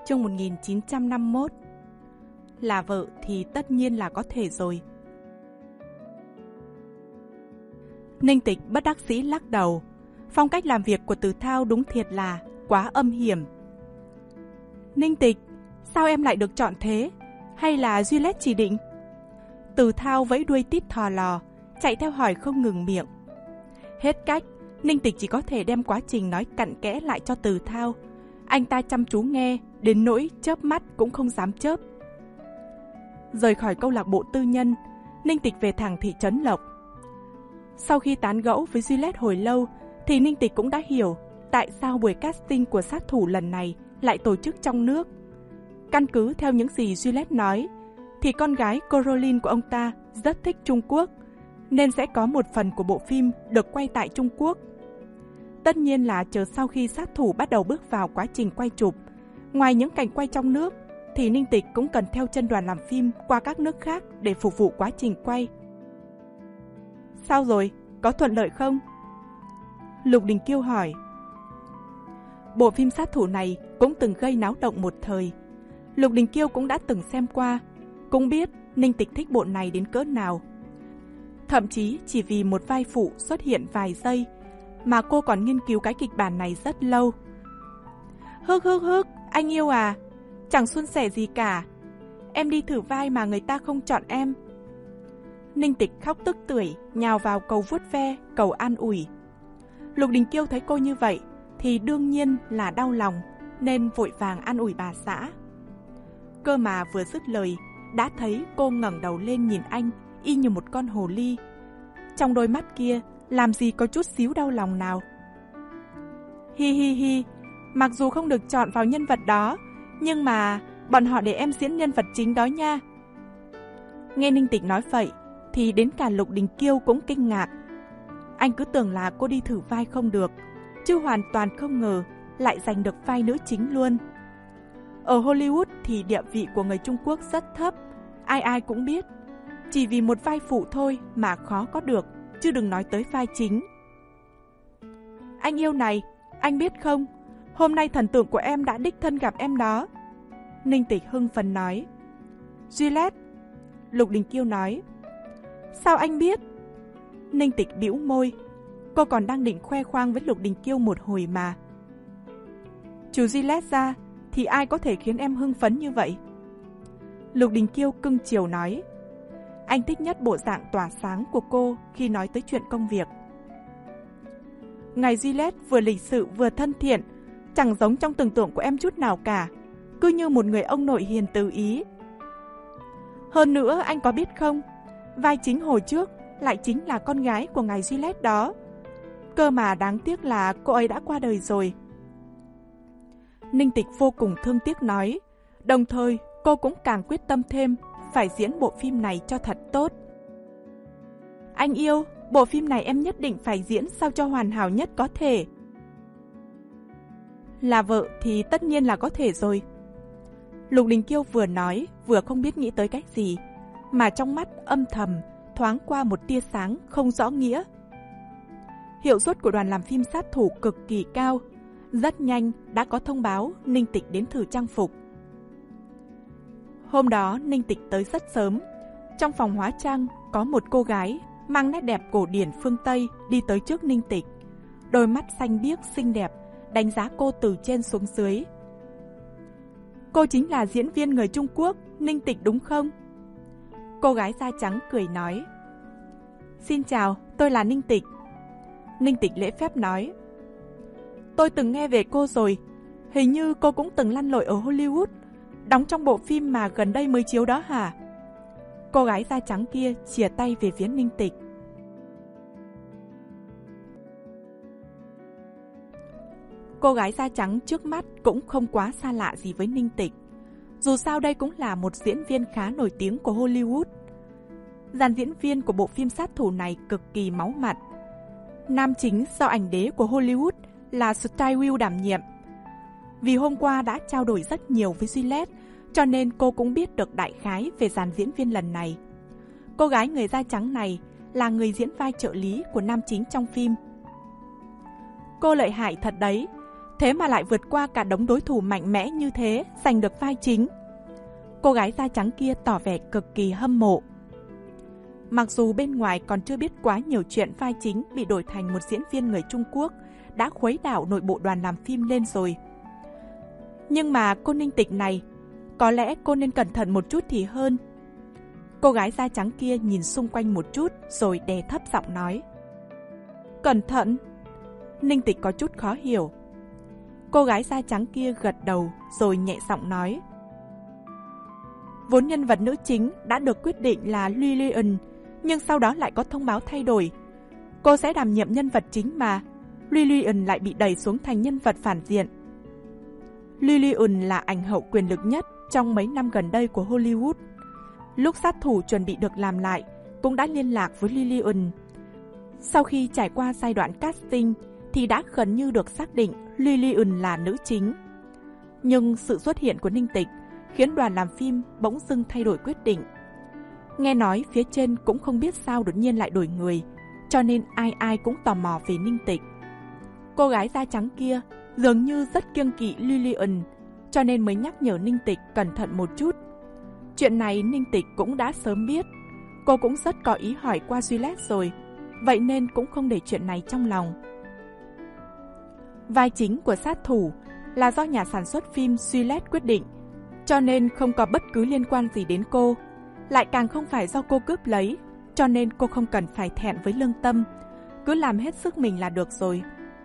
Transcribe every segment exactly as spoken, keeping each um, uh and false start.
Chương một nghìn chín trăm năm mươi mốt. Là vợ thì tất nhiên là có thể rồi. Ninh Tịch bất đắc dĩ lắc đầu. Phong cách làm việc của Từ Thao đúng thiệt là quá âm hiểm. Ninh Tịch, sao em lại được chọn thế? Hay là Juliet chỉ định? Từ Thao vẫy đuôi tít thò lò, chạy theo hỏi không ngừng miệng. Hết cách, Ninh Tịch chỉ có thể đem quá trình nói cặn kẽ lại cho Từ Thao. Anh ta chăm chú nghe, đến nỗi chớp mắt cũng không dám chớp. Rời khỏi câu lạc bộ tư nhân, Ninh Tịch về thẳng thị trấn Lộc. Sau khi tán gẫu với Juliet hồi lâu, thì Ninh Tịch cũng đã hiểu tại sao buổi casting của sát thủ lần này lại tổ chức trong nước. Căn cứ theo những gì Juliet nói, thì con gái Coraline của ông ta rất thích Trung Quốc, nên sẽ có một phần của bộ phim được quay tại Trung Quốc. Tất nhiên là chờ sau khi sát thủ bắt đầu bước vào quá trình quay chụp, ngoài những cảnh quay trong nước, thì Ninh Tịch cũng cần theo chân đoàn làm phim qua các nước khác để phục vụ quá trình quay. Sao rồi? Có thuận lợi không? Lục Đình Kiêu hỏi. Bộ phim sát thủ này cũng từng gây náo động một thời. Lục Đình Kiêu cũng đã từng xem qua, cũng biết Ninh Tịch thích bộ này đến cỡ nào. Thậm chí chỉ vì một vai phụ xuất hiện vài giây mà cô còn nghiên cứu cái kịch bản này rất lâu. Hức hức hức, anh yêu à? Chẳng suôn sẻ gì cả. Em đi thử vai mà người ta không chọn em. Ninh Tịch khóc tức tưởi, nhào vào cầu vuốt ve, cầu an ủi. Lục Đình Kiêu thấy cô như vậy thì đương nhiên là đau lòng, nên vội vàng an ủi bà xã. Cơ mà vừa dứt lời, đã thấy cô ngẩng đầu lên nhìn anh, y như một con hồ ly. Trong đôi mắt kia làm gì có chút xíu đau lòng nào. Hi hi hi, mặc dù không được chọn vào nhân vật đó, nhưng mà bọn họ để em diễn nhân vật chính đó nha. Nghe Ninh Tịch nói vậy thì đến cả Lục Đình Kiêu cũng kinh ngạc. Anh cứ tưởng là cô đi thử vai không được, chứ hoàn toàn không ngờ lại giành được vai nữ chính luôn. Ở Hollywood thì địa vị của người Trung Quốc rất thấp, ai ai cũng biết. Chỉ vì một vai phụ thôi mà khó có được, chứ đừng nói tới vai chính. Anh yêu này, anh biết không, hôm nay thần tượng của em đã đích thân gặp em đó. Ninh Tịch hưng phấn nói. Juliet. Lục Đình Kiêu nói. Sao anh biết? Ninh Tịch bĩu môi. Cô còn đang định khoe khoang với Lục Đình Kiêu một hồi mà. Trừ Juliet ra thì ai có thể khiến em hưng phấn như vậy? Lục Đình Kiêu cưng chiều nói. Anh thích nhất bộ dạng tỏa sáng của cô khi nói tới chuyện công việc. Ngài Juliet vừa lịch sự vừa thân thiện, chẳng giống trong tưởng tượng của em chút nào cả, cứ như một người ông nội hiền từ ý. Hơn nữa anh có biết không, vai chính hồi trước lại chính là con gái của ngài Juliet đó. Cơ mà đáng tiếc là cô ấy đã qua đời rồi. Ninh Tịch vô cùng thương tiếc nói, đồng thời cô cũng càng quyết tâm thêm phải diễn bộ phim này cho thật tốt. Anh yêu, bộ phim này em nhất định phải diễn sao cho hoàn hảo nhất có thể. Là vợ thì tất nhiên là có thể rồi. Lục Đình Kiêu vừa nói vừa không biết nghĩ tới cách gì, mà trong mắt âm thầm thoáng qua một tia sáng không rõ nghĩa. Hiệu suất của đoàn làm phim sát thủ cực kỳ cao, rất nhanh đã có thông báo Ninh Tịch đến thử trang phục. Hôm đó Ninh Tịch tới rất sớm. Trong phòng hóa trang có một cô gái mang nét đẹp cổ điển phương Tây đi tới trước Ninh Tịch. Đôi mắt xanh biếc xinh đẹp, đánh giá cô từ trên xuống dưới. Cô chính là diễn viên người Trung Quốc, Ninh Tịch đúng không? Cô gái da trắng cười nói. Xin chào, tôi là Ninh Tịch. Ninh Tịch lễ phép nói. Tôi từng nghe về cô rồi, hình như cô cũng từng lăn lội ở Hollywood, đóng trong bộ phim mà gần đây mới chiếu đó hả? Cô gái da trắng kia chìa tay về phía Ninh Tịch. Cô gái da trắng trước mắt cũng không quá xa lạ gì với Ninh Tịch. Dù sao đây cũng là một diễn viên khá nổi tiếng của Hollywood. Dàn diễn viên của bộ phim sát thủ này cực kỳ máu mặt. Nam chính do ảnh đế của Hollywood là Steve đảm nhiệm. Vì hôm qua đã trao đổi rất nhiều với Juliet, cho nên cô cũng biết được đại khái về dàn diễn viên lần này. Cô gái người da trắng này là người diễn vai trợ lý của nam chính trong phim. Cô lợi hại thật đấy, Thế mà lại vượt qua cả đống đối thủ mạnh mẽ như thế, giành được vai chính. Cô gái da trắng kia tỏ vẻ cực kỳ hâm mộ. Mặc dù bên ngoài còn chưa biết quá nhiều chuyện vai chính bị đổi thành một diễn viên người Trung Quốc đã khuấy đảo nội bộ đoàn làm phim lên rồi. Nhưng mà cô Ninh Tịch này, có lẽ cô nên cẩn thận một chút thì hơn. Cô gái da trắng kia nhìn xung quanh một chút rồi đè thấp giọng nói. Cẩn thận? Ninh Tịch có chút khó hiểu. Cô gái da trắng kia gật đầu rồi nhẹ giọng nói. Vốn nhân vật nữ chính đã được quyết định là Lillian, nhưng sau đó lại có thông báo thay đổi. Cô sẽ đảm nhiệm nhân vật chính mà Lillian lại bị đẩy xuống thành nhân vật phản diện. Lillian là ảnh hậu quyền lực nhất trong mấy năm gần đây của Hollywood. Lúc sát thủ chuẩn bị được làm lại, cũng đã liên lạc với Lillian. Sau khi trải qua giai đoạn casting thì đã gần như được xác định Lillian là nữ chính. Nhưng sự xuất hiện của Ninh Tịch khiến đoàn làm phim bỗng dưng thay đổi quyết định. Nghe nói phía trên cũng không biết sao đột nhiên lại đổi người, cho nên ai ai cũng tò mò về Ninh Tịch. Cô gái da trắng kia dường như rất kiêng kỵ Lillian, cho nên mới nhắc nhở Ninh Tịch cẩn thận một chút. Chuyện này Ninh Tịch cũng đã sớm biết. Cô cũng rất có ý hỏi qua Juliet rồi, vậy nên cũng không để chuyện này trong lòng. Vai chính của sát thủ là do nhà sản xuất phim Juliet quyết định, cho nên không có bất cứ liên quan gì đến cô. Lại càng không phải do cô cướp lấy, cho nên cô không cần phải thẹn với lương tâm, cứ làm hết sức mình là được rồi.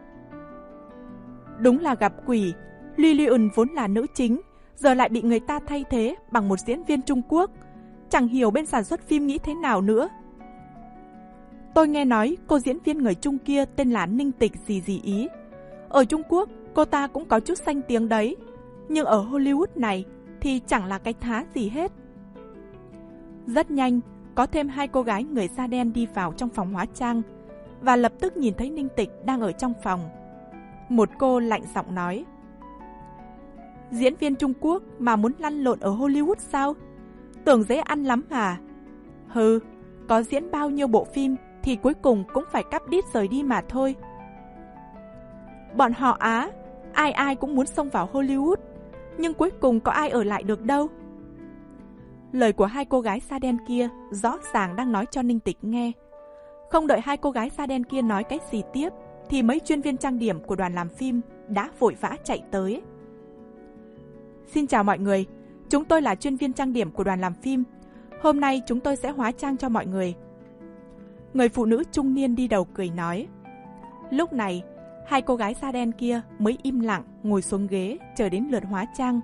Đúng là gặp quỷ, Lillian vốn là nữ chính, giờ lại bị người ta thay thế bằng một diễn viên Trung Quốc. Chẳng hiểu bên sản xuất phim nghĩ thế nào nữa. Tôi nghe nói cô diễn viên người Trung kia tên là Ninh Tịch gì gì ý. Ở Trung Quốc, cô ta cũng có chút danh tiếng đấy. Nhưng ở Hollywood này thì chẳng là cái thá gì hết. Rất nhanh, có thêm hai cô gái người da đen đi vào trong phòng hóa trang và lập tức nhìn thấy Ninh Tịch đang ở trong phòng. Một cô lạnh giọng nói. Diễn viên Trung Quốc mà muốn lăn lộn ở Hollywood sao? Tưởng dễ ăn lắm à? Hừ, có diễn bao nhiêu bộ phim thì cuối cùng cũng phải cắp đít rời đi mà thôi. Bọn họ Á, ai ai cũng muốn xông vào Hollywood, nhưng cuối cùng có ai ở lại được đâu. Lời của hai cô gái da đen kia rõ ràng đang nói cho Ninh Tịch nghe. Không đợi hai cô gái da đen kia nói cái gì tiếp, thì mấy chuyên viên trang điểm của đoàn làm phim đã vội vã chạy tới. Xin chào mọi người, chúng tôi là chuyên viên trang điểm của đoàn làm phim. Hôm nay chúng tôi sẽ hóa trang cho mọi người. Người phụ nữ trung niên đi đầu cười nói. Lúc này, hai cô gái da đen kia mới im lặng ngồi xuống ghế chờ đến lượt hóa trang.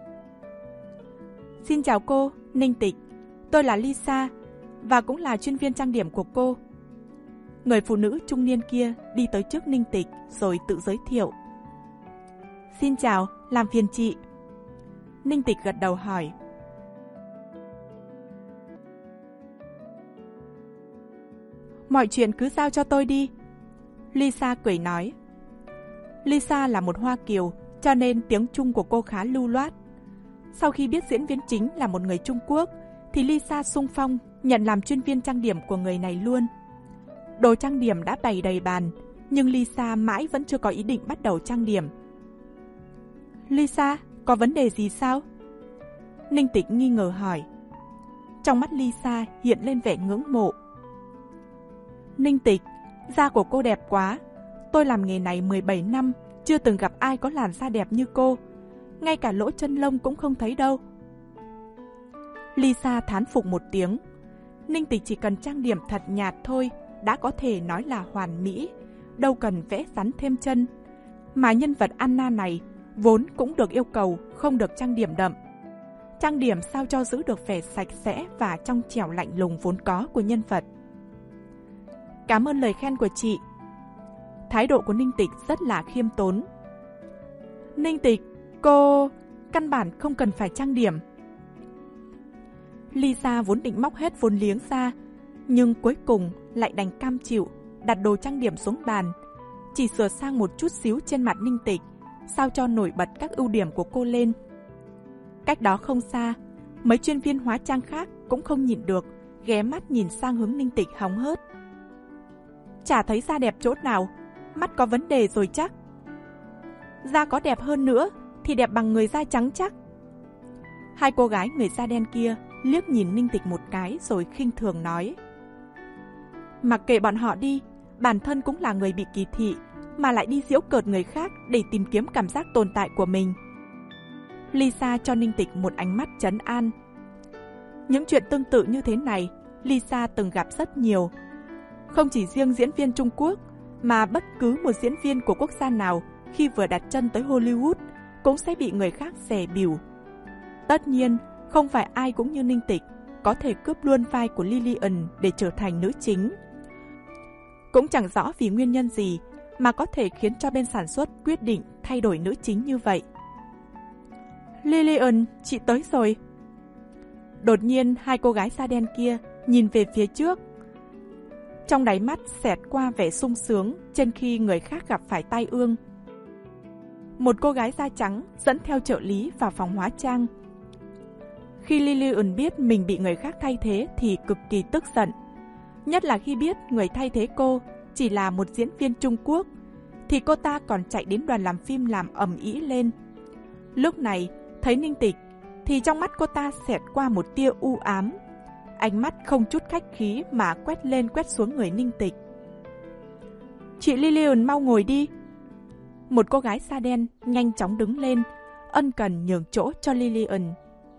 Xin chào cô, Ninh Tịch. Tôi là Lisa và cũng là chuyên viên trang điểm của cô. Người phụ nữ trung niên kia đi tới trước Ninh Tịch rồi tự giới thiệu. Xin chào, làm phiền chị. Ninh Tịch gật đầu hỏi. Mọi chuyện cứ giao cho tôi đi. Lisa cười nói. Lisa là một Hoa Kiều, cho nên tiếng Trung của cô khá lưu loát. Sau khi biết diễn viên chính là một người Trung Quốc, thì Lisa xung phong nhận làm chuyên viên trang điểm của người này luôn. Đồ trang điểm đã bày đầy bàn, nhưng Lisa mãi vẫn chưa có ý định bắt đầu trang điểm. Lisa, có vấn đề gì sao? Ninh Tịch nghi ngờ hỏi. Trong mắt Lisa hiện lên vẻ ngưỡng mộ. Ninh Tịch, da của cô đẹp quá. Tôi làm nghề này mười bảy năm, chưa từng gặp ai có làn da đẹp như cô. Ngay cả lỗ chân lông cũng không thấy đâu. Lisa thán phục một tiếng. Ninh Tịch chỉ cần trang điểm thật nhạt thôi đã có thể nói là hoàn mỹ, đâu cần vẽ rắn thêm chân. Mà nhân vật Anna này vốn cũng được yêu cầu không được trang điểm đậm. Trang điểm sao cho giữ được vẻ sạch sẽ và trong trẻo lạnh lùng vốn có của nhân vật. Cảm ơn lời khen của chị. Thái độ của Ninh Tịch rất là khiêm tốn. Ninh Tịch, cô căn bản không cần phải trang điểm. Lisa vốn định móc hết vốn liếng ra, nhưng cuối cùng lại đành cam chịu, đặt đồ trang điểm xuống bàn, chỉ sửa sang một chút xíu trên mặt Ninh Tịch, sao cho nổi bật các ưu điểm của cô lên. Cách đó không xa, mấy chuyên viên hóa trang khác cũng không nhịn được, ghé mắt nhìn sang hướng Ninh Tịch hóng hớt. Chả thấy da đẹp chỗ nào, mắt có vấn đề rồi chắc. Da có đẹp hơn nữa thì đẹp bằng người da trắng chắc. Hai cô gái người da đen kia liếc nhìn Ninh Tịch một cái rồi khinh thường nói. Mặc kệ bọn họ đi, bản thân cũng là người bị kỳ thị, mà lại đi giễu cợt người khác để tìm kiếm cảm giác tồn tại của mình. Lisa cho Ninh Tịch một ánh mắt trấn an. Những chuyện tương tự như thế này, Lisa từng gặp rất nhiều. Không chỉ riêng diễn viên Trung Quốc, mà bất cứ một diễn viên của quốc gia nào khi vừa đặt chân tới Hollywood cũng sẽ bị người khác dè bỉu. Tất nhiên, không phải ai cũng như Ninh Tịch có thể cướp luôn vai của Lillian để trở thành nữ chính. Cũng chẳng rõ vì nguyên nhân gì mà có thể khiến cho bên sản xuất quyết định thay đổi nữ chính như vậy. Lillian, chị tới rồi. Đột nhiên hai cô gái da đen kia nhìn về phía trước. Trong đáy mắt xẹt qua vẻ sung sướng trên khi người khác gặp phải tai ương. Một cô gái da trắng dẫn theo trợ lý vào phòng hóa trang. Khi Lillian biết mình bị người khác thay thế thì cực kỳ tức giận. Nhất là khi biết người thay thế cô chỉ là một diễn viên Trung Quốc, thì cô ta còn chạy đến đoàn làm phim làm ầm ĩ lên. Lúc này, thấy Ninh Tịch, thì trong mắt cô ta xẹt qua một tia u ám. Ánh mắt không chút khách khí mà quét lên quét xuống người Ninh Tịch. Chị Lillian mau ngồi đi. Một cô gái da đen nhanh chóng đứng lên, ân cần nhường chỗ cho Lillian.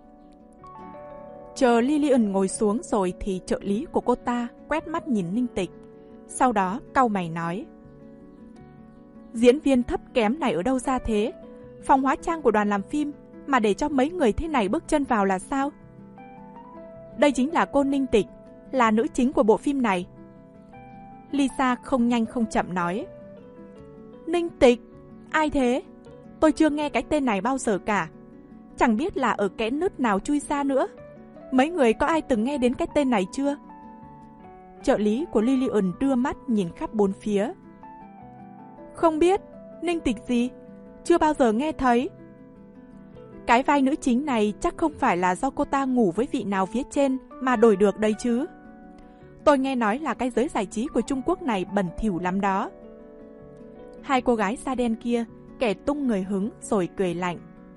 Chờ Lillian ngồi xuống rồi thì trợ lý của cô ta quét mắt nhìn Ninh Tịch. Sau đó cau mày nói. Diễn viên thấp kém này ở đâu ra thế? Phòng hóa trang của đoàn làm phim mà để cho mấy người thế này bước chân vào là sao? Đây chính là cô Ninh Tịch, là nữ chính của bộ phim này. Lisa không nhanh không chậm nói. Ninh Tịch? Ai thế? Tôi chưa nghe cái tên này bao giờ cả. Chẳng biết là ở kẽ nứt nào chui ra nữa. Mấy người có ai từng nghe đến cái tên này chưa? Trợ lý của Lillian đưa mắt nhìn khắp bốn phía. Không biết, Ninh Tịch gì? Chưa bao giờ nghe thấy. Cái vai nữ chính này chắc không phải là do cô ta ngủ với vị nào phía trên mà đổi được đấy chứ. Tôi nghe nói là cái giới giải trí của Trung Quốc này bẩn thỉu lắm đó. Hai cô gái da đen kia kẻ tung người hứng rồi cười lạnh.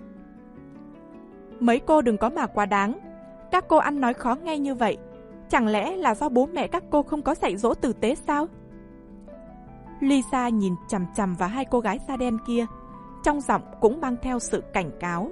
Mấy cô đừng có mà quá đáng. Các cô ăn nói khó nghe như vậy, chẳng lẽ là do bố mẹ các cô không có dạy dỗ tử tế sao? Lisa nhìn chằm chằm vào hai cô gái da đen kia, trong giọng cũng mang theo sự cảnh cáo.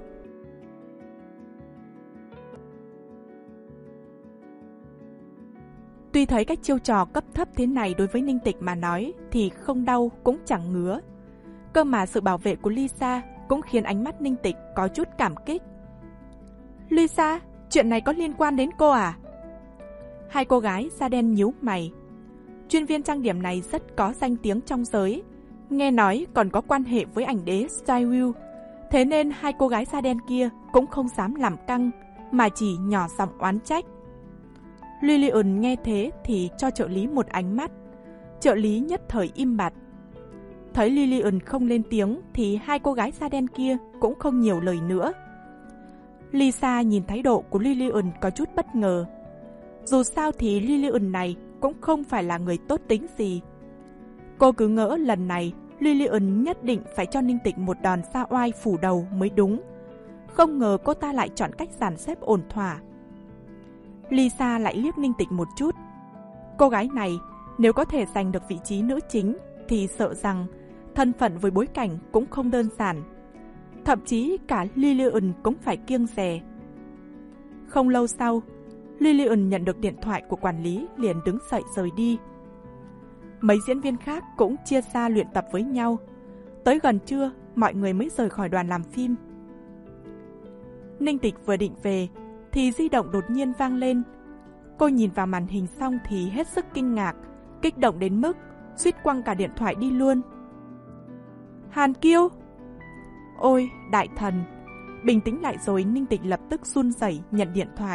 Tuy thấy cách chiêu trò cấp thấp thế này đối với Ninh Tịch mà nói thì không đau cũng chẳng ngứa. Cơ mà sự bảo vệ của Lisa cũng khiến ánh mắt Ninh Tịch có chút cảm kích. Lisa, chuyện này có liên quan đến cô à? Hai cô gái da đen nhíu mày. Chuyên viên trang điểm này rất có danh tiếng trong giới, nghe nói còn có quan hệ với ảnh đế Style. Thế nên hai cô gái da đen kia cũng không dám làm căng, mà chỉ nhỏ giọng oán trách. Lillian nghe thế thì cho trợ lý một ánh mắt. Trợ lý nhất thời im bặt. Thấy Lillian không lên tiếng thì hai cô gái da đen kia cũng không nhiều lời nữa. Lisa nhìn thái độ của Lillian có chút bất ngờ. Dù sao thì Lillian này cũng không phải là người tốt tính gì. Cô cứ ngỡ lần này Lillian nhất định phải cho Ninh Tịch một đòn sa oai phủ đầu mới đúng. Không ngờ cô ta lại chọn cách dàn xếp ổn thỏa. Lisa lại liếc Ninh Tịch một chút. Cô gái này nếu có thể giành được vị trí nữ chính thì sợ rằng thân phận với bối cảnh cũng không đơn giản. Thậm chí cả Lillian cũng phải kiêng dè. Không lâu sau, Lillian nhận được điện thoại của quản lý liền đứng dậy rời đi. Mấy diễn viên khác cũng chia ra luyện tập với nhau. Tới gần trưa, mọi người mới rời khỏi đoàn làm phim. Ninh Tịch vừa định về thì di động đột nhiên vang lên. Cô nhìn vào màn hình xong thì hết sức kinh ngạc, kích động đến mức suýt quăng cả điện thoại đi luôn. Hàn Kiêu! Ôi, đại thần! Bình tĩnh lại rồi, Ninh Tịch lập tức run rẩy nhận điện thoại.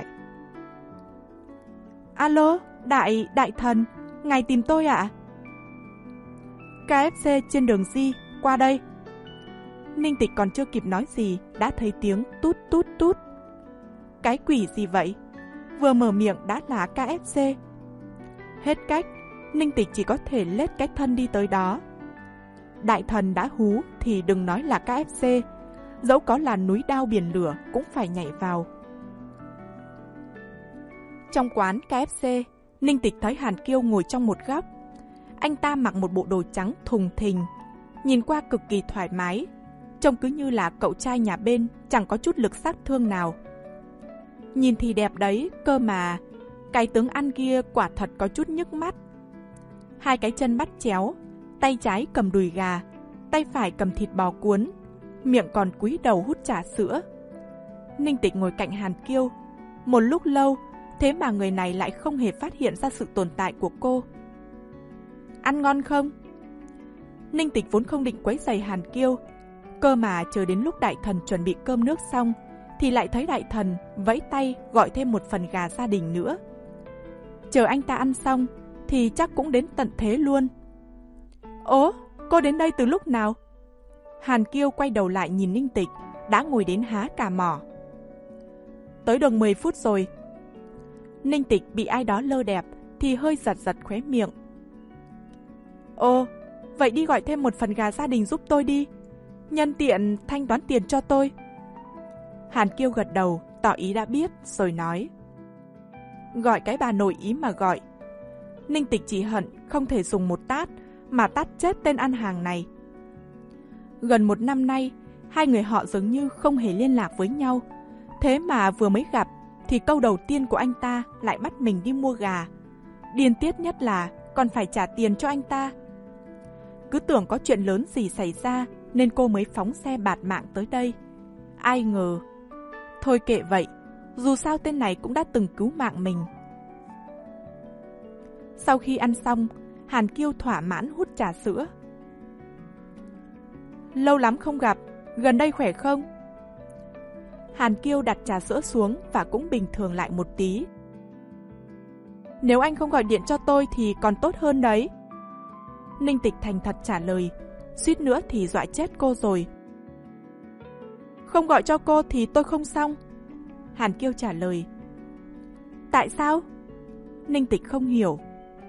Alo, đại, đại thần, ngài tìm tôi ạ? À? ca ép xê trên đường Di, qua đây. Ninh Tịch còn chưa kịp nói gì, đã thấy tiếng tút tút tút. Cái quỷ gì vậy? Vừa mở miệng đã là ca ép xê. Hết cách, Ninh Tịch chỉ có thể lết cái thân đi tới đó. Đại thần đã hú thì đừng nói là ca ép xê, dẫu có là núi đao biển lửa cũng phải nhảy vào. Trong quán ca ép xê, Ninh Tịch thấy Hàn Kiêu ngồi trong một góc. Anh ta mặc một bộ đồ trắng thùng thình, nhìn qua cực kỳ thoải mái, trông cứ như là cậu trai nhà bên, chẳng có chút lực sát thương nào. Nhìn thì đẹp đấy, cơ mà cái tướng ăn kia quả thật có chút nhức mắt. Hai cái chân bắt chéo, tay trái cầm đùi gà, tay phải cầm thịt bò cuốn, miệng còn cúi đầu hút trà sữa. Ninh Tịch ngồi cạnh Hàn Kiêu một lúc lâu, thế mà người này lại không hề phát hiện ra sự tồn tại của cô. Ăn ngon không? Ninh Tịch vốn không định quấy rầy Hàn Kiêu, cơ mà chờ đến lúc đại thần chuẩn bị cơm nước xong thì lại thấy đại thần vẫy tay gọi thêm một phần gà gia đình nữa. Chờ anh ta ăn xong thì chắc cũng đến tận thế luôn. Ố, cô đến đây từ lúc nào? Hàn Kiêu quay đầu lại nhìn Ninh Tịch đã ngồi đến há cả mỏ. Tới được mười phút rồi. Ninh Tịch bị ai đó lơ đẹp thì hơi giật giật khóe miệng. Ồ, vậy đi gọi thêm một phần gà gia đình giúp tôi đi, nhân tiện thanh toán tiền cho tôi. Hàn Kiêu gật đầu, tỏ ý đã biết, rồi nói. Gọi cái bà nội ý mà gọi. Ninh Tịch chỉ hận không thể dùng một tát mà tát chết tên ăn hàng này. Gần một năm nay, hai người họ dường như không hề liên lạc với nhau. Thế mà vừa mới gặp thì câu đầu tiên của anh ta lại bắt mình đi mua gà. Điên tiết nhất là còn phải trả tiền cho anh ta. Cứ tưởng có chuyện lớn gì xảy ra nên cô mới phóng xe bạt mạng tới đây. Ai ngờ. Thôi kệ vậy, dù sao tên này cũng đã từng cứu mạng mình. Sau khi ăn xong, Hàn Kiêu thỏa mãn hút trà sữa. Lâu lắm không gặp, gần đây khỏe không? Hàn Kiêu đặt trà sữa xuống và cũng bình thường lại một tí. Nếu anh không gọi điện cho tôi thì còn tốt hơn đấy. Ninh Tịch thành thật trả lời, suýt nữa thì dọa chết cô rồi. Không gọi cho cô thì tôi không xong. Hàn Kiêu trả lời. Tại sao? Ninh Tịch không hiểu.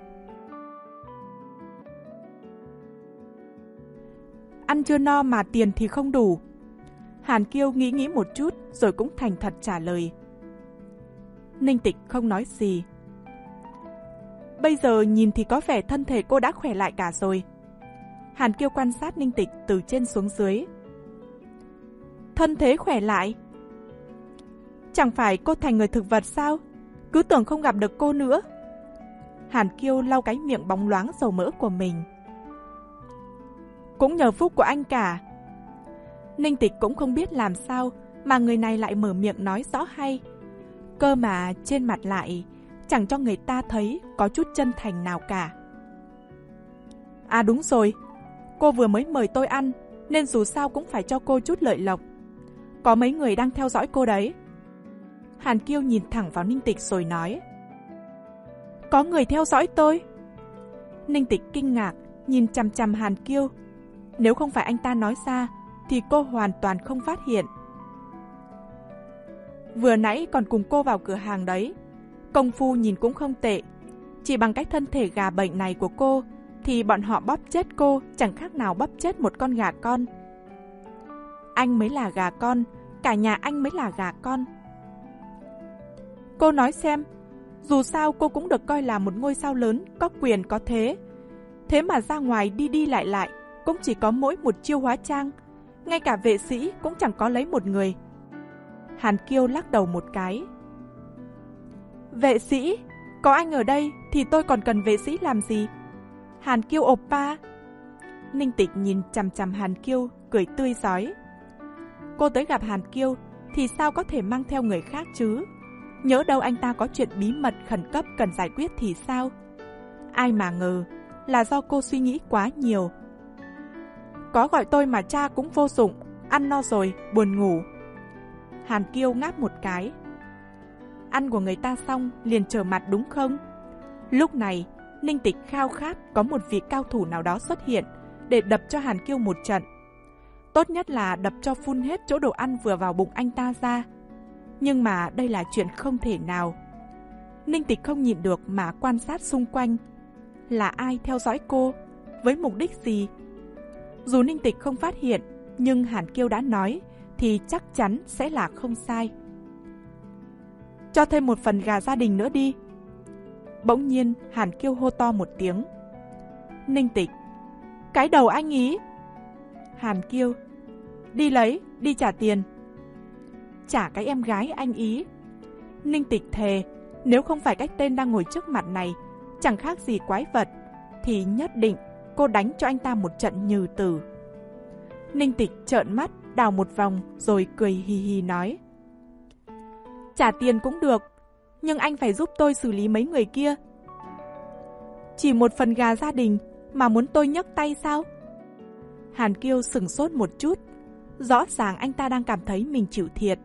Ăn chưa no mà tiền thì không đủ. Hàn Kiêu nghĩ nghĩ một chút rồi cũng thành thật trả lời. Ninh Tịch không nói gì. Bây giờ nhìn thì có vẻ thân thể cô đã khỏe lại cả rồi. Hàn Kiêu quan sát Ninh Tịch từ trên xuống dưới. Thân thế khỏe lại? Chẳng phải cô thành người thực vật sao? Cứ tưởng không gặp được cô nữa. Hàn Kiêu lau cái miệng bóng loáng dầu mỡ của mình. Cũng nhờ phúc của anh cả. Ninh Tịch cũng không biết làm sao mà người này lại mở miệng nói rõ hay. Cơ mà trên mặt lại chẳng cho người ta thấy có chút chân thành nào cả. À đúng rồi, cô vừa mới mời tôi ăn nên dù sao cũng phải cho cô chút lợi lộc. Có mấy người đang theo dõi cô đấy. Hàn Kiêu nhìn thẳng vào Ninh Tịch rồi nói. Có người theo dõi tôi? Ninh Tịch kinh ngạc nhìn chằm chằm Hàn Kiêu. Nếu không phải anh ta nói ra thì cô hoàn toàn không phát hiện. Vừa nãy còn cùng cô vào cửa hàng đấy. Công phu nhìn cũng không tệ. Chỉ bằng cái thân thể gà bệnh này của cô thì bọn họ bóp chết cô chẳng khác nào bóp chết một con gà con. Anh mới là gà con, cả nhà anh mới là gà con. Cô nói xem, dù sao cô cũng được coi là một ngôi sao lớn, có quyền có thế. Thế mà ra ngoài đi đi lại lại cũng chỉ có mỗi một chiêu hóa trang. Ngay cả vệ sĩ cũng chẳng có lấy một người. Hàn Kiêu lắc đầu một cái. Vệ sĩ? Có anh ở đây thì tôi còn cần vệ sĩ làm gì? Hàn Kiêu oppa. Ninh Tịch nhìn chằm chằm Hàn Kiêu, cười tươi rói. Cô tới gặp Hàn Kiêu thì sao có thể mang theo người khác chứ? Nhỡ đâu anh ta có chuyện bí mật khẩn cấp cần giải quyết thì sao? Ai mà ngờ là do cô suy nghĩ quá nhiều. Có gọi tôi mà cha cũng vô dụng, ăn no rồi, buồn ngủ. Hàn Kiêu ngáp một cái. Ăn của người ta xong liền trở mặt đúng không? Lúc này, Ninh Tịch khao khát có một vị cao thủ nào đó xuất hiện để đập cho Hàn Kiêu một trận. Tốt nhất là đập cho phun hết chỗ đồ ăn vừa vào bụng anh ta ra. Nhưng mà đây là chuyện không thể nào. Ninh Tịch không nhịn được mà quan sát xung quanh. Là ai theo dõi cô? Với mục đích gì? Dù Ninh Tịch không phát hiện, nhưng Hàn Kiêu đã nói thì chắc chắn sẽ là không sai. Cho thêm một phần gà gia đình nữa đi. Bỗng nhiên Hàn Kiêu hô to một tiếng. Ninh Tịch: Cái đầu anh ý. Hàn Kiêu: Đi lấy, đi trả tiền. Trả cái em gái anh ý. Ninh Tịch thề, nếu không phải cái tên đang ngồi trước mặt này chẳng khác gì quái vật, thì nhất định cô đánh cho anh ta một trận nhừ tử. Ninh Tịch trợn mắt đào một vòng rồi cười hì hì nói: Trả tiền cũng được, nhưng anh phải giúp tôi xử lý mấy người kia. Chỉ một phần gà gia đình mà muốn tôi nhấc tay sao? Hàn Kiêu sửng sốt một chút, rõ ràng anh ta đang cảm thấy mình chịu thiệt.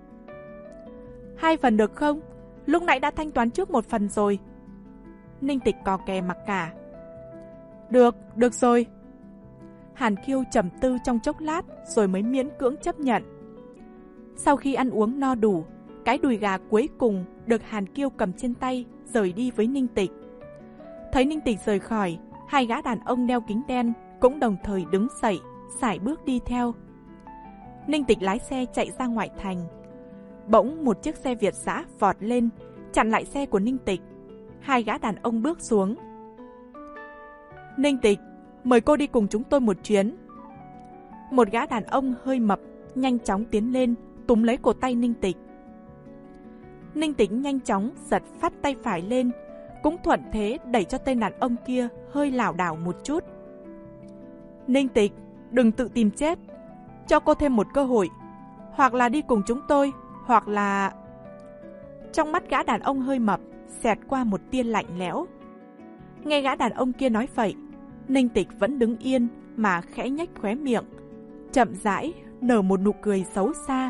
Hai phần được không? Lúc nãy đã thanh toán trước một phần rồi. Ninh Tịch cò kè mặc cả. Được, được rồi. Hàn Kiêu trầm tư trong chốc lát rồi mới miễn cưỡng chấp nhận. Sau khi ăn uống no đủ, cái đùi gà cuối cùng được Hàn Kiêu cầm trên tay rời đi với Ninh Tịch. Thấy Ninh Tịch rời khỏi, hai gã đàn ông đeo kính đen cũng đồng thời đứng dậy, sải bước đi theo. Ninh Tịch lái xe chạy ra ngoại thành. Bỗng một chiếc xe Việt dã vọt lên, chặn lại xe của Ninh Tịch. Hai gã đàn ông bước xuống. Ninh Tịch, mời cô đi cùng chúng tôi một chuyến. Một gã đàn ông hơi mập nhanh chóng tiến lên, túm lấy cổ tay Ninh Tịch. Ninh Tịch nhanh chóng giật phát tay phải lên, cũng thuận thế đẩy cho tên đàn ông kia hơi lảo đảo một chút. Ninh Tịch, đừng tự tìm chết, cho cô thêm một cơ hội, hoặc là đi cùng chúng tôi, hoặc là... Trong mắt gã đàn ông hơi mập xẹt qua một tia lạnh lẽo. Nghe gã đàn ông kia nói vậy, Ninh Tịch vẫn đứng yên mà khẽ nhếch khóe miệng, chậm rãi nở một nụ cười xấu xa.